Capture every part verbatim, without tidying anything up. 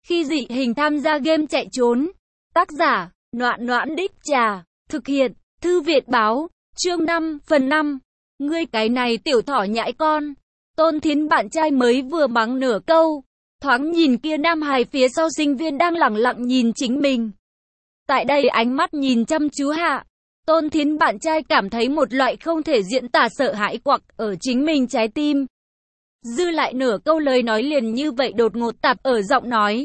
Khi dị hình tham gia game chạy trốn. Tác giả, Noãn Noãn Đích Trà. Thực hiện, Thư Viện Báo. Chương năm, phần năm. Ngươi cái này tiểu thỏ nhãi con. Tôn Thiến bạn trai mới vừa mắng nửa câu. Thoáng nhìn kia nam hài phía sau sinh viên đang lẳng lặng nhìn chính mình. Tại đây ánh mắt nhìn chăm chú hạ. Tôn Thiến bạn trai cảm thấy một loại không thể diễn tả sợ hãi quặc ở chính mình trái tim. Dư lại nửa câu lời nói liền như vậy đột ngột tạp ở giọng nói.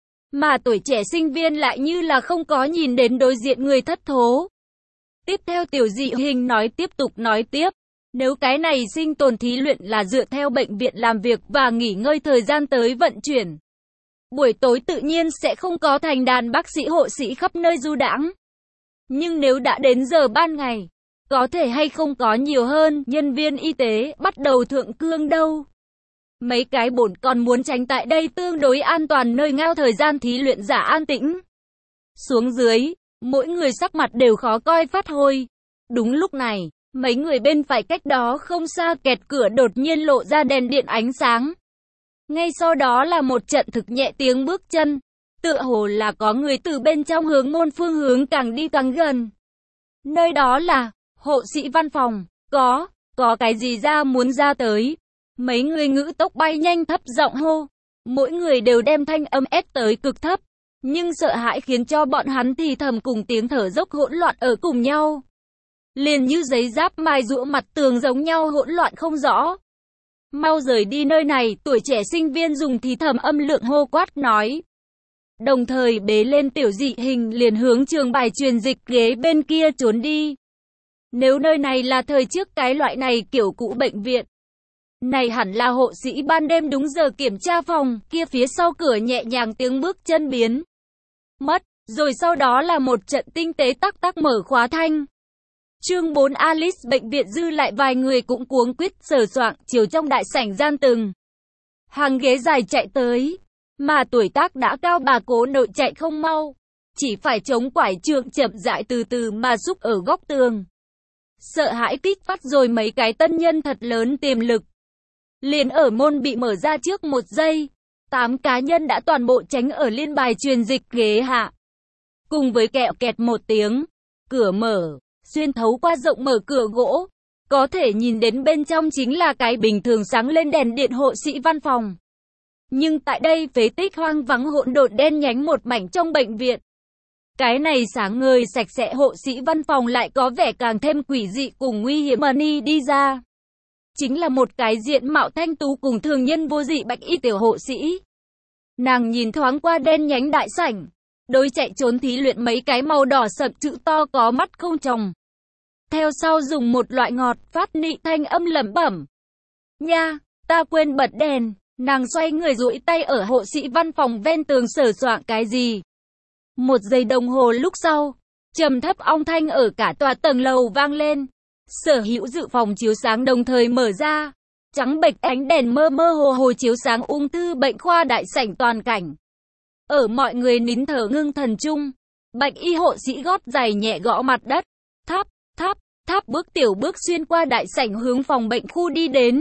Mà tuổi trẻ sinh viên lại như là không có nhìn đến đối diện người thất thố. Tiếp theo tiểu dị hình nói tiếp tục nói tiếp. Nếu cái này sinh tồn thí luyện là dựa theo bệnh viện làm việc và nghỉ ngơi thời gian tới vận chuyển. Buổi tối tự nhiên sẽ không có thành đàn bác sĩ hộ sĩ khắp nơi du đãng. Nhưng nếu đã đến giờ ban ngày, có thể hay không có nhiều hơn nhân viên y tế bắt đầu thượng cương đâu. Mấy cái bổn còn muốn tránh tại đây tương đối an toàn nơi ngao thời gian thí luyện giả an tĩnh. Xuống dưới, mỗi người sắc mặt đều khó coi phát hôi. Đúng lúc này, mấy người bên phải cách đó không xa kẹt cửa đột nhiên lộ ra đèn điện ánh sáng. Ngay sau đó là một trận thực nhẹ tiếng bước chân. Tựa hồ là có người từ bên trong hướng môn phương hướng càng đi càng gần. Nơi đó là hộ sĩ văn phòng. Có, có cái gì ra muốn ra tới. Mấy người ngữ tốc bay nhanh thấp giọng hô. Mỗi người đều đem thanh âm ép tới cực thấp. Nhưng sợ hãi khiến cho bọn hắn thì thầm cùng tiếng thở dốc hỗn loạn ở cùng nhau. Liền như giấy giáp mai rũa mặt tường giống nhau hỗn loạn không rõ. Mau rời đi nơi này, tuổi trẻ sinh viên dùng thì thầm âm lượng hô quát nói. Đồng thời bế lên tiểu dị hình liền hướng trường bài truyền dịch ghế bên kia trốn đi. Nếu nơi này là thời trước cái loại này kiểu cũ bệnh viện. Này hẳn là hộ sĩ ban đêm đúng giờ kiểm tra phòng, kia phía sau cửa nhẹ nhàng tiếng bước chân biến. Mất, rồi sau đó là một trận tinh tế tắc tắc mở khóa thanh. Chương bốn Alice bệnh viện dư lại vài người cũng cuống quýt sờ soạng chiều trong đại sảnh gian từng. Hàng ghế dài chạy tới. Mà tuổi tác đã cao bà cố nội chạy không mau. Chỉ phải chống quải trượng chậm rãi từ từ mà xúc ở góc tường. Sợ hãi kích phát rồi mấy cái tân nhân thật lớn tiềm lực. Liền ở môn bị mở ra trước một giây. Tám cá nhân đã toàn bộ tránh ở liên bài truyền dịch ghế hạ. Cùng với kẹo kẹt một tiếng. Cửa mở. Xuyên thấu qua rộng mở cửa gỗ. Có thể nhìn đến bên trong chính là cái bình thường sáng lên đèn điện hộ sĩ văn phòng. Nhưng tại đây phế tích hoang vắng hỗn độn đen nhánh một mảnh trong bệnh viện. Cái này sáng ngời sạch sẽ hộ sĩ văn phòng lại có vẻ càng thêm quỷ dị cùng nguy hiểm. Money đi ra. Chính là một cái diện mạo thanh tú cùng thường nhân vô dị bạch y tiểu hộ sĩ. Nàng nhìn thoáng qua đen nhánh đại sảnh. Đối chạy trốn thí luyện mấy cái màu đỏ sậm chữ to có mắt không tròng. Theo sau dùng một loại ngọt phát nị thanh âm lẩm bẩm. Nha, ta quên bật đèn. Nàng xoay người duỗi tay ở hộ sĩ văn phòng ven tường sờ soạng cái gì. Một giây đồng hồ lúc sau, trầm thấp ong thanh ở cả tòa tầng lầu vang lên. Sở hữu dự phòng chiếu sáng đồng thời mở ra. Trắng bệch ánh đèn mơ mơ hồ hồ chiếu sáng ung thư bệnh khoa đại sảnh toàn cảnh. Ở mọi người nín thở ngưng thần chung, bạch y hộ sĩ gót giày nhẹ gõ mặt đất. Tháp, tháp, tháp bước tiểu bước xuyên qua đại sảnh hướng phòng bệnh khu đi đến.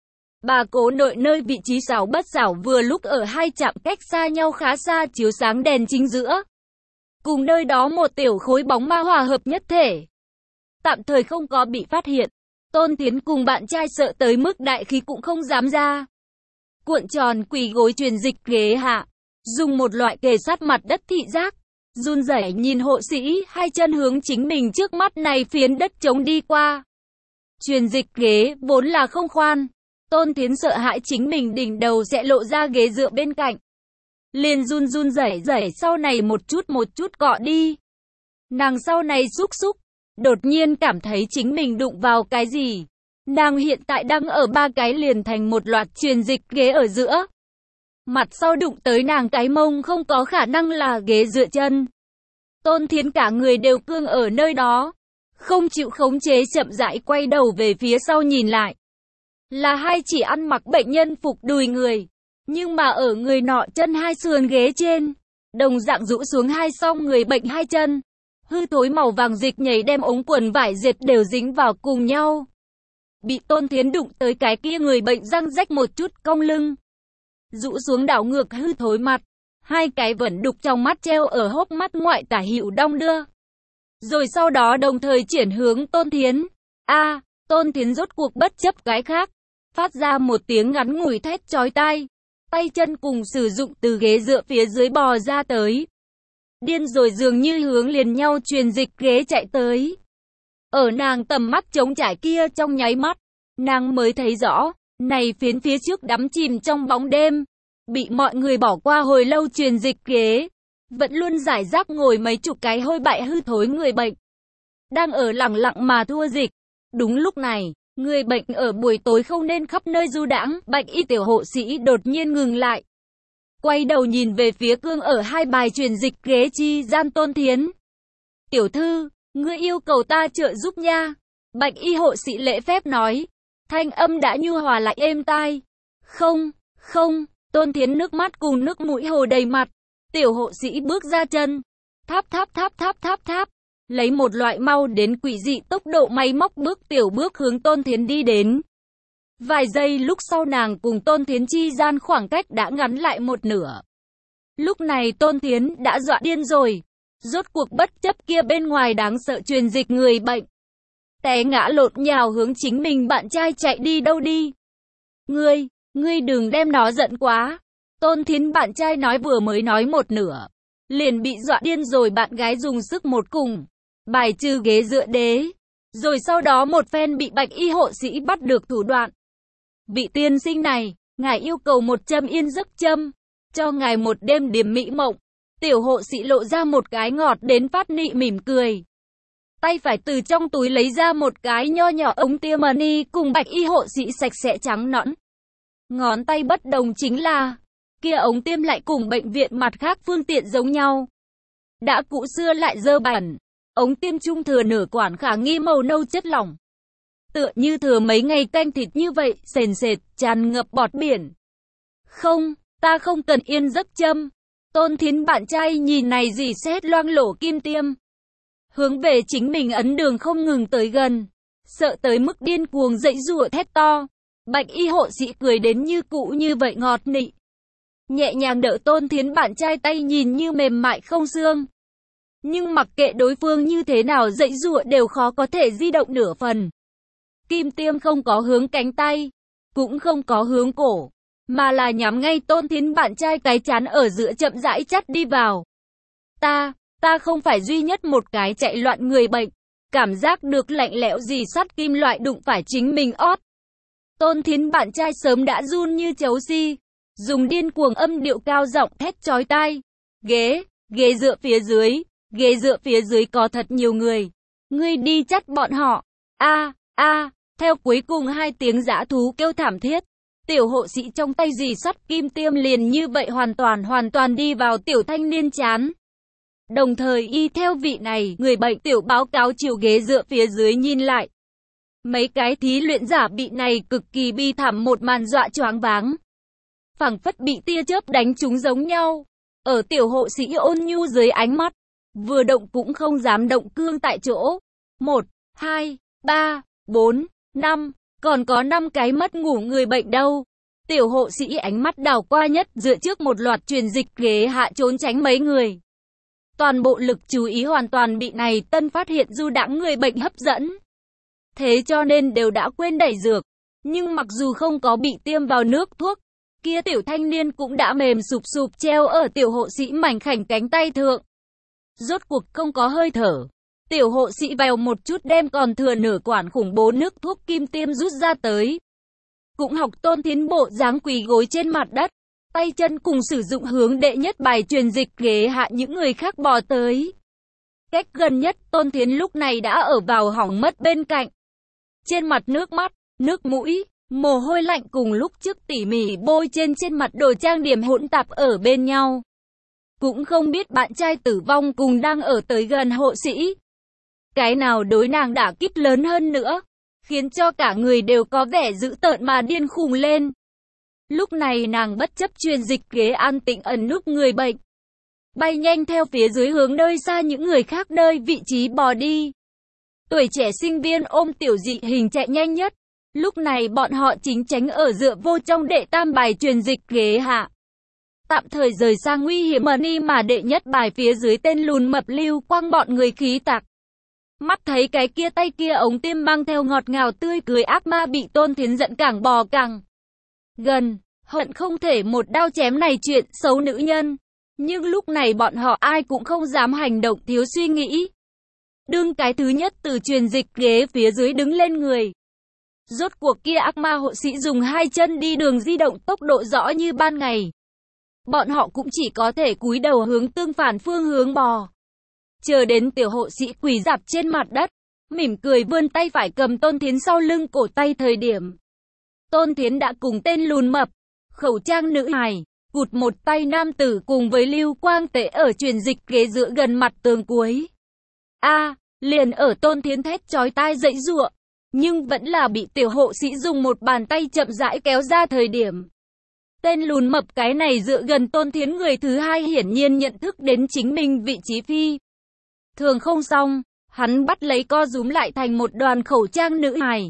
Bà cố nội nơi vị trí xảo bất xảo vừa lúc ở hai trạm cách xa nhau khá xa chiếu sáng đèn chính giữa. Cùng nơi đó một tiểu khối bóng ma hòa hợp nhất thể. Tạm thời không có bị phát hiện. Tôn Tiến cùng bạn trai sợ tới mức đại khí cũng không dám ra. Cuộn tròn quỳ gối truyền dịch ghế hạ. Dùng một loại kề sát mặt đất thị giác. Run rẩy nhìn hộ sĩ hai chân hướng chính mình trước mắt này phiến đất trống đi qua. Truyền dịch ghế vốn là không khoan. Tôn Thiến sợ hãi chính mình đỉnh đầu sẽ lộ ra ghế dựa bên cạnh. Liền run run rẩy rẩy sau này một chút một chút cọ đi. Nàng sau này xúc xúc. Đột nhiên cảm thấy chính mình đụng vào cái gì. Nàng hiện tại đang ở ba cái liền thành một loạt truyền dịch ghế ở giữa. Mặt sau đụng tới nàng cái mông không có khả năng là ghế dựa chân. Tôn Thiến cả người đều cương ở nơi đó. Không chịu khống chế chậm rãi quay đầu về phía sau nhìn lại. Là hai chỉ ăn mặc bệnh nhân phục đùi người. Nhưng mà ở người nọ chân hai sườn ghế trên. Đồng dạng rũ xuống hai song người bệnh hai chân. Hư thối màu vàng dịch nhảy đem ống quần vải dệt đều dính vào cùng nhau. Bị Tôn Thiến đụng tới cái kia người bệnh răng rách một chút cong lưng. Rũ xuống đảo ngược hư thối mặt. hai cái vẫn đục trong mắt treo ở hốc mắt ngoại tả hữu đong đưa. Rồi sau đó đồng thời chuyển hướng Tôn Thiến. A, Tôn Thiến rốt cuộc bất chấp cái khác, phát ra một tiếng ngắn ngủi thét chói tai, tay chân cùng sử dụng từ ghế dựa phía dưới bò ra tới. Điên rồi dường như hướng liền nhau truyền dịch ghế chạy tới. Ở nàng tầm mắt trống trải kia trong nháy mắt, nàng mới thấy rõ, này phiến phía trước đắm chìm trong bóng đêm, bị mọi người bỏ qua hồi lâu truyền dịch ghế, vẫn luôn rải rác ngồi mấy chục cái hôi bại hư thối người bệnh, đang ở lặng lặng mà thua dịch. Đúng lúc này, người bệnh ở buổi tối không nên khắp nơi du đãng, bạch y tiểu hộ sĩ đột nhiên ngừng lại, quay đầu nhìn về phía cương ở hai bài truyền dịch ghế chi gian Tôn Thiến. Tiểu thư, ngươi yêu cầu ta trợ giúp nha. Bạch y hộ sĩ lễ phép nói, thanh âm đã nhu hòa lại êm tai. Không, không, Tôn Thiến nước mắt cùng nước mũi hồ đầy mặt. Tiểu hộ sĩ bước ra chân, tháp tháp tháp tháp tháp tháp, lấy một loại mau đến quỷ dị tốc độ máy móc bước tiểu bước hướng Tôn Thiến đi đến. Vài giây lúc sau nàng cùng Tôn Thiến chi gian khoảng cách đã ngắn lại một nửa. Lúc này Tôn Thiến đã dọa điên rồi, rốt cuộc bất chấp kia bên ngoài đáng sợ truyền dịch người bệnh, té ngã lộn nhào hướng chính mình bạn trai chạy đi đâu đi. Ngươi, ngươi đừng đem nó giận quá. Tôn Thiến bạn trai nói vừa mới nói một nửa, liền bị dọa điên rồi bạn gái dùng sức một cùng, bài trừ ghế dựa đế, rồi sau đó một phen bị bạch y hộ sĩ bắt được thủ đoạn. Vị tiên sinh này, ngài yêu cầu một châm yên giấc châm, cho ngài một đêm điềm mỹ mộng. Tiểu hộ sĩ lộ ra một cái ngọt đến phát nị mỉm cười. Tay phải từ trong túi lấy ra một cái nho nhỏ ống tia mani cùng bạch y hộ sĩ sạch sẽ trắng nõn. Ngón tay bất đồng chính là, kia ống tiêm lại cùng bệnh viện mặt khác phương tiện giống nhau. Đã cũ xưa lại dơ bẩn, ống tiêm trung thừa nửa quản khả nghi màu nâu chất lỏng. Tựa như thừa mấy ngày canh thịt như vậy, sền sệt, tràn ngập bọt biển. Không, ta không cần yên giấc châm. Tôn Thiến bạn trai nhìn này dì xét loang lổ kim tiêm, hướng về chính mình ấn đường không ngừng tới gần, sợ tới mức điên cuồng dậy rủa thét to. Bạch y hộ sĩ cười đến như cũ như vậy ngọt nị, nhẹ nhàng đỡ Tôn Thiến bạn trai tay nhìn như mềm mại không xương. Nhưng mặc kệ đối phương như thế nào dậy rủa đều khó có thể di động nửa phần. Kim tiêm không có hướng cánh tay, cũng không có hướng cổ, mà là nhắm ngay Tôn Thiến bạn trai cái chán ở giữa chậm rãi chắt đi vào. Ta, ta không phải duy nhất một cái chạy loạn người bệnh, cảm giác được lạnh lẽo gì sắt kim loại đụng phải chính mình ót. Tôn Thiến bạn trai sớm đã run như chấu si, dùng điên cuồng âm điệu cao giọng thét chói tai. Ghế, ghế dựa phía dưới, ghế dựa phía dưới có thật nhiều người. Ngươi đi chắt bọn họ. A, a, theo cuối cùng hai tiếng dã thú kêu thảm thiết. Tiểu hộ sĩ trong tay dì sắt kim tiêm liền như vậy hoàn toàn hoàn toàn đi vào tiểu thanh niên chán. Đồng thời y theo vị này, người bệnh tiểu báo cáo chiều ghế dựa phía dưới nhìn lại. Mấy cái thí luyện giả bị này cực kỳ bi thảm một màn dọa choáng váng. Phảng phất bị tia chớp đánh trúng giống nhau. Ở tiểu hộ sĩ ôn nhu dưới ánh mắt, vừa động cũng không dám động cương tại chỗ. Một, hai, ba, bốn, năm. Còn có năm cái mất ngủ người bệnh đâu. Tiểu hộ sĩ ánh mắt đảo qua nhất dựa trước một loạt truyền dịch ghế hạ trốn tránh mấy người. Toàn bộ lực chú ý hoàn toàn bị này tân phát hiện du đãng người bệnh hấp dẫn. Thế cho nên đều đã quên đẩy dược. Nhưng mặc dù không có bị tiêm vào nước thuốc, kia tiểu thanh niên cũng đã mềm sụp sụp treo ở tiểu hộ sĩ mảnh khảnh cánh tay thượng. Rốt cuộc không có hơi thở. Tiểu hộ sĩ vèo một chút đem còn thừa nửa quản khủng bố nước thuốc kim tiêm rút ra tới. Cũng học Tôn Thiến bộ dáng quỳ gối trên mặt đất, tay chân cùng sử dụng hướng đệ nhất bài truyền dịch ghế hạ những người khác bò tới. Cách gần nhất Tôn Thiến lúc này đã ở vào hỏng mất bên cạnh. Trên mặt nước mắt, nước mũi, mồ hôi lạnh cùng lúc trước tỉ mỉ bôi trên trên mặt đồ trang điểm hỗn tạp ở bên nhau. Cũng không biết bạn trai tử vong cùng đang ở tới gần hộ sĩ. Cái nào đối nàng đả kích lớn hơn nữa, khiến cho cả người đều có vẻ dữ tợn mà điên khùng lên. Lúc này nàng bất chấp truyền dịch ghế an tĩnh ẩn núp người bệnh, bay nhanh theo phía dưới hướng nơi xa những người khác nơi vị trí bò đi. Tuổi trẻ sinh viên ôm tiểu dị hình chạy nhanh nhất, lúc này bọn họ chính tránh ở dựa vô trong đệ tam bài truyền dịch ghế hạ. tạm thời rời sang nguy hiểm money mà đệ nhất bài phía dưới tên lùn mập Lưu Quang bọn người khí tạc. Mắt thấy cái kia tay kia ống tiêm mang theo ngọt ngào tươi cười ác ma bị Tôn Thiến giận càng bò càng gần, hận không thể một đao chém này chuyện xấu nữ nhân. Nhưng lúc này bọn họ ai cũng không dám hành động thiếu suy nghĩ. Đương cái thứ nhất từ truyền dịch ghế phía dưới đứng lên người. Rốt cuộc kia ác ma hộ sĩ dùng hai chân đi đường di động tốc độ rõ như ban ngày. Bọn họ cũng chỉ có thể cúi đầu hướng tương phản phương hướng bò. Chờ đến tiểu hộ sĩ quỳ rạp trên mặt đất, mỉm cười vươn tay phải cầm Tôn Thiến sau lưng cổ tay thời điểm. Tôn Thiến đã cùng tên lùn mập, khẩu trang nữ hài, cụt một tay nam tử cùng với Lưu Quang Tế ở truyền dịch ghế giữa gần mặt tường cuối. A, à, liền ở Tôn Thiến thét chói tai dãy giụa, nhưng vẫn là bị tiểu hộ sĩ dùng một bàn tay chậm rãi kéo ra thời điểm. Tên lùn mập cái này dựa gần Tôn Thiến người thứ hai hiển nhiên nhận thức đến chính mình vị trí phi thường không xong, hắn bắt lấy co rúm lại thành một đoàn khẩu trang nữ hài,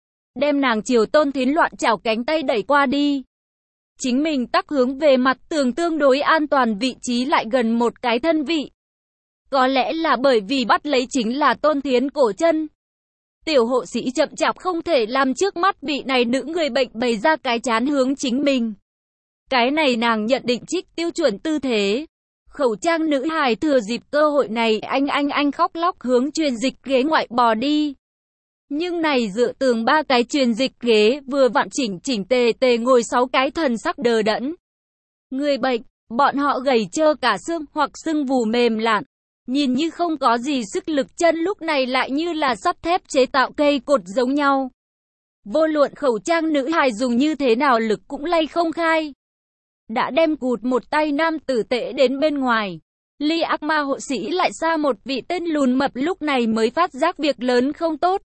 đem nàng chiều Tôn Thiến loạn chảo cánh tay đẩy qua đi. Chính mình tắc hướng về mặt tường tương đối an toàn vị trí lại gần một cái thân vị. Có lẽ là bởi vì bắt lấy chính là Tôn Thiến cổ chân. Tiểu hộ sĩ chậm chạp không thể làm trước mắt vị này nữ người bệnh bày ra cái chán hướng chính mình. Cái này nàng nhận định trích tiêu chuẩn tư thế. Khẩu trang nữ hài thừa dịp cơ hội này anh anh anh khóc lóc hướng truyền dịch ghế ngoại bò đi. Nhưng này dựa tường ba cái truyền dịch ghế vừa vặn chỉnh chỉnh tề tề ngồi sáu cái thần sắc đờ đẫn. Người bệnh, bọn họ gầy trơ cả xương hoặc sưng vù mềm lạn. Nhìn như không có gì sức lực chân lúc này lại như là sắt thép chế tạo cây cột giống nhau. Vô luận khẩu trang nữ hài dùng như thế nào lực cũng lay không khai. Đã đem cụt một tay nam tử tệ đến bên ngoài. Ly ác ma hộ sĩ lại xa một vị tên lùn mập lúc này mới phát giác việc lớn không tốt.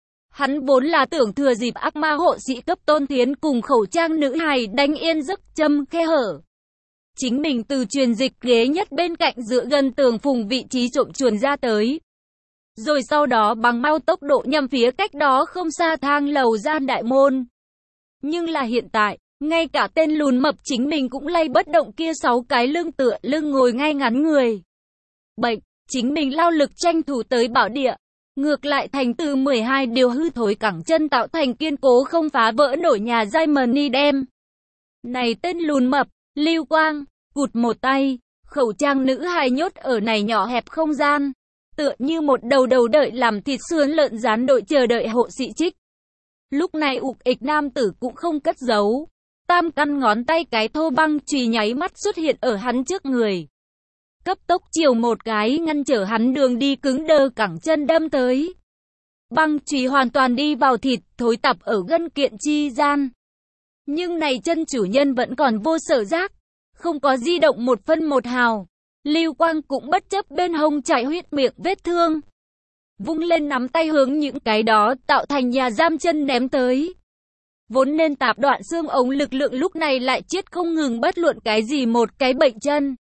Hắn vốn là tưởng thừa dịp ác ma hộ sĩ cấp Tôn Thiến cùng khẩu trang nữ hài đánh yên giấc châm khe hở. Chính mình từ truyền dịch ghế nhất bên cạnh dựa gần tường phùng vị trí trộm chuồn ra tới. Rồi sau đó bằng mau tốc độ nhằm phía cách đó không xa thang lầu gian đại môn. Nhưng là hiện tại, ngay cả tên lùn mập chính mình cũng lay bất động kia sáu cái lưng tựa lưng ngồi ngay ngắn người. Bệnh, chính mình lao lực tranh thủ tới bảo địa. Ngược lại thành từ mười hai điều hư thối cẳng chân tạo thành kiên cố không phá vỡ nổi nhà giai mani đem. Này tên lùn mập, Lưu Quang, cụt một tay, khẩu trang nữ hài nhốt ở này nhỏ hẹp không gian. Tựa như một đầu đầu đợi làm thịt sườn lợn rán đội chờ đợi hộ sĩ trích. Lúc này ục ịch nam tử cũng không cất giấu. Tam căn ngón tay cái thô băng chùy nháy mắt xuất hiện ở hắn trước người. Cấp tốc chiều một cái ngăn trở hắn đường đi cứng đơ cẳng chân đâm tới. Băng chùy hoàn toàn đi vào thịt, thối tập ở gân kiện chi gian. Nhưng này chân chủ nhân vẫn còn vô sở giác, không có di động một phân một hào. Lưu Quang cũng bất chấp bên hông chảy huyết miệng vết thương. Vung lên nắm tay hướng những cái đó tạo thành nhà giam chân ném tới. Vốn nên tạp đoạn xương ống lực lượng lúc này lại chết không ngừng bất luận cái gì một cái bệnh chân.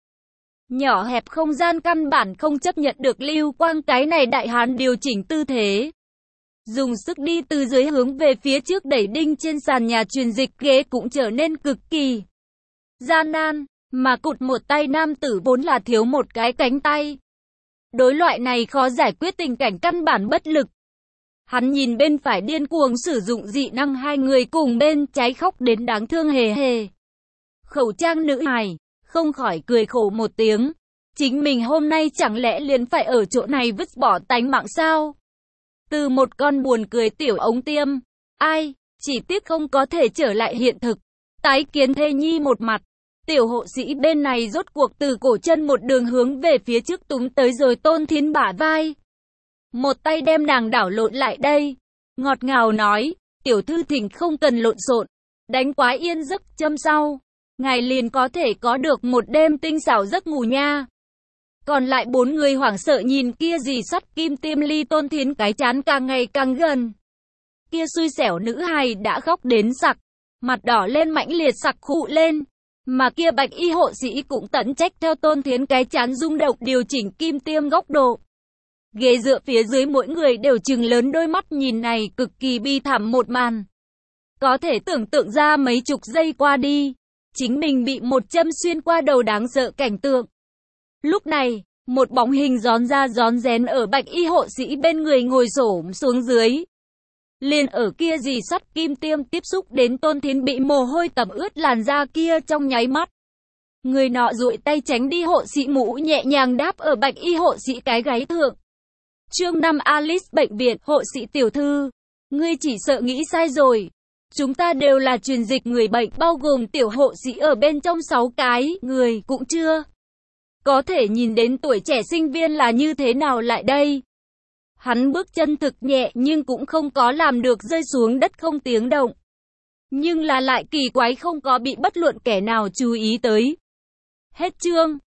Nhỏ hẹp không gian căn bản không chấp nhận được Lưu Quang cái này đại hán điều chỉnh tư thế. Dùng sức đi từ dưới hướng về phía trước đẩy đinh trên sàn nhà truyền dịch ghế cũng trở nên cực kỳ gian nan, mà cụt một tay nam tử vốn là thiếu một cái cánh tay. Đối loại này khó giải quyết tình cảnh căn bản bất lực. Hắn nhìn bên phải điên cuồng sử dụng dị năng hai người cùng bên trái khóc đến đáng thương hề hề. Khẩu trang nữ hài, không khỏi cười khổ một tiếng. Chính mình hôm nay chẳng lẽ liền phải ở chỗ này vứt bỏ tánh mạng sao? Từ một con buồn cười tiểu ống tiêm. Ai, chỉ tiếc không có thể trở lại hiện thực. Tái kiến thê nhi một mặt. Tiểu hộ sĩ bên này rốt cuộc từ cổ chân một đường hướng về phía trước túm tới rồi Tôn Thiến bả vai. Một tay đem nàng đảo lộn lại đây. Ngọt ngào nói, tiểu thư thỉnh không cần lộn xộn. Đánh quái yên giấc châm sau. Ngài liền có thể có được một đêm tinh xảo giấc ngủ nha. Còn lại bốn người hoảng sợ nhìn kia gì sắt kim tiêm ly Tôn Thiến cái chán càng ngày càng gần. Kia xui xẻo nữ hài đã khóc đến sặc. Mặt đỏ lên mãnh liệt sặc khụ lên. Mà kia bạch y hộ sĩ cũng tận trách theo Tôn Thiến cái chán rung động điều chỉnh kim tiêm góc độ. Ghế dựa phía dưới mỗi người đều trừng lớn đôi mắt nhìn này cực kỳ bi thảm một màn. Có thể tưởng tượng ra mấy chục giây qua đi. chính mình bị một châm xuyên qua đầu đáng sợ cảnh tượng. Lúc này, một bóng hình rón ra rón rén ở bạch y hộ sĩ bên người ngồi xổm xuống dưới. Liền ở kia dì sắt kim tiêm tiếp xúc đến Tôn Thiến bị mồ hôi tẩm ướt làn da kia trong nháy mắt. Người nọ duỗi tay tránh đi hộ sĩ mũ nhẹ nhàng đáp ở bạch y hộ sĩ cái gáy thượng. Chương năm Alice bệnh viện, hộ sĩ tiểu thư. Ngươi chỉ sợ nghĩ sai rồi. Chúng ta đều là truyền dịch người bệnh, bao gồm tiểu hộ sĩ ở bên trong sáu cái, người cũng chưa có thể nhìn đến tuổi trẻ sinh viên là như thế nào lại đây. Hắn bước chân thực nhẹ nhưng cũng không có làm được rơi xuống đất không tiếng động. Nhưng là lại kỳ quái không có bị bất luận kẻ nào chú ý tới. Hết chương.